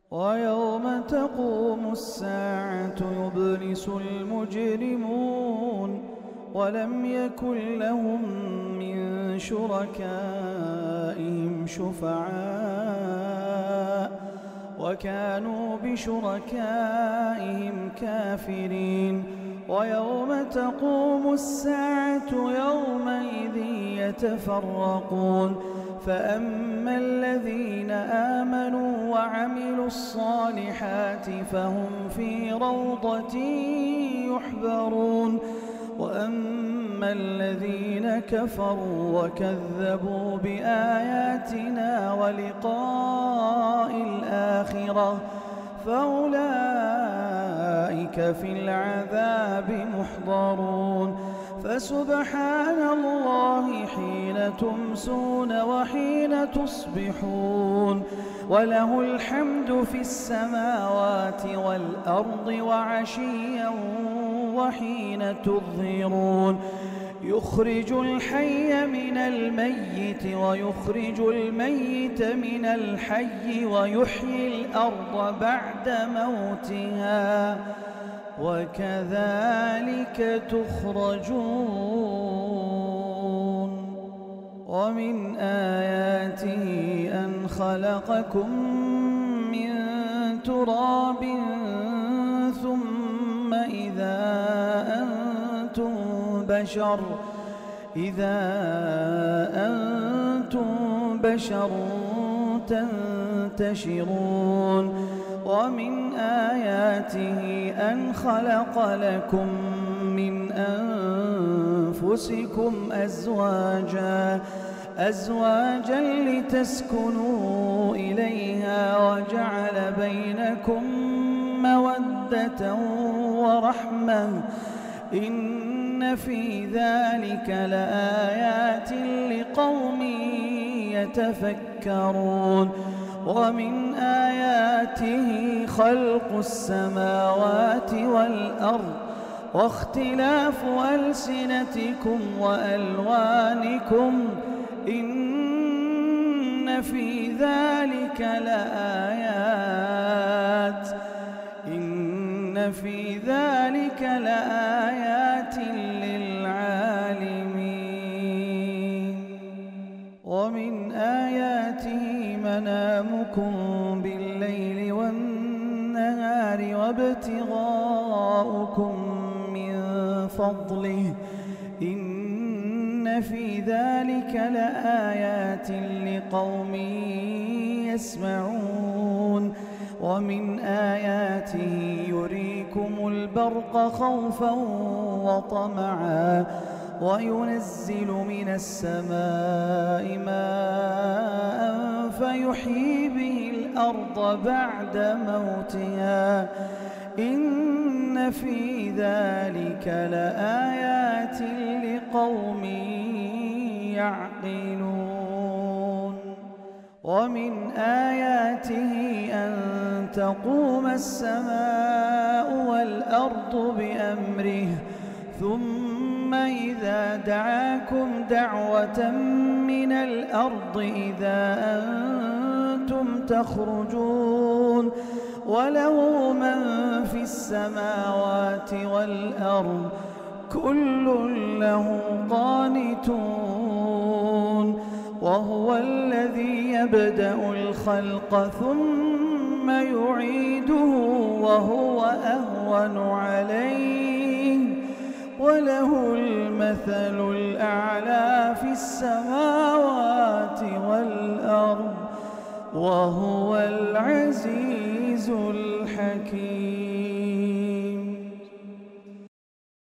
ويوم تقوم الساعة يبلس المجرمون ولم يكن لهم من شركائهم شفعاء وكانوا بشركائهم كافرين. ويوم تقوم الساعة يومئذ يتفرقون فأما الذين آمنوا وعملوا الصالحات فهم في روضة يحبرون وأما الذين كفروا وكذبوا بآياتنا ولقاء الآخرة فأولئك في العذاب محضرون. فسبحان الله حين تمسون وحين تصبحون وله الحمد في السماوات والأرض وعشيا وحين تظهرون يخرج الحي من الميت ويخرج الميت من الحي ويحيي الأرض بعد موتها وكذلك تخرجون. ومن آياته أن خلقكم من تراب ثم إذا أنتم بشر تنتشرون. ومن آياته أن خلق لكم من أنفسكم أزواجا لتسكنوا إليها وجعل بينكم مودة ورحمة إن في ذلك لآيات لقوم يتفكرون. ومن آياته خلق السماوات والأرض واختلاف ألسنتكم وألوانكم إن في ذلك لآيات للعالمين. ومن آياته منامكم بالليل والنهار وابتغاؤكم من فضله إن في ذلك لآيات لقوم يسمعون. ومن آياته يريكم البرق خوفا وطمعا وينزل من السماء ماء فيحيي به الأرض بعد موتها إن في ذلك لآيات لقوم يعقلون. ومن آياته أن تقوم السماء والأرض بأمره ثم إذا دعاكم دعوة من الأرض إذا أنتم تخرجون وله من في السماوات والأرض كل له قانتون. وهو الذي يبدأ الخلق ثم يعيده وهو أهون عليه وله المثل الأعلى في السماوات والأرض وهو العزيز الحكيم.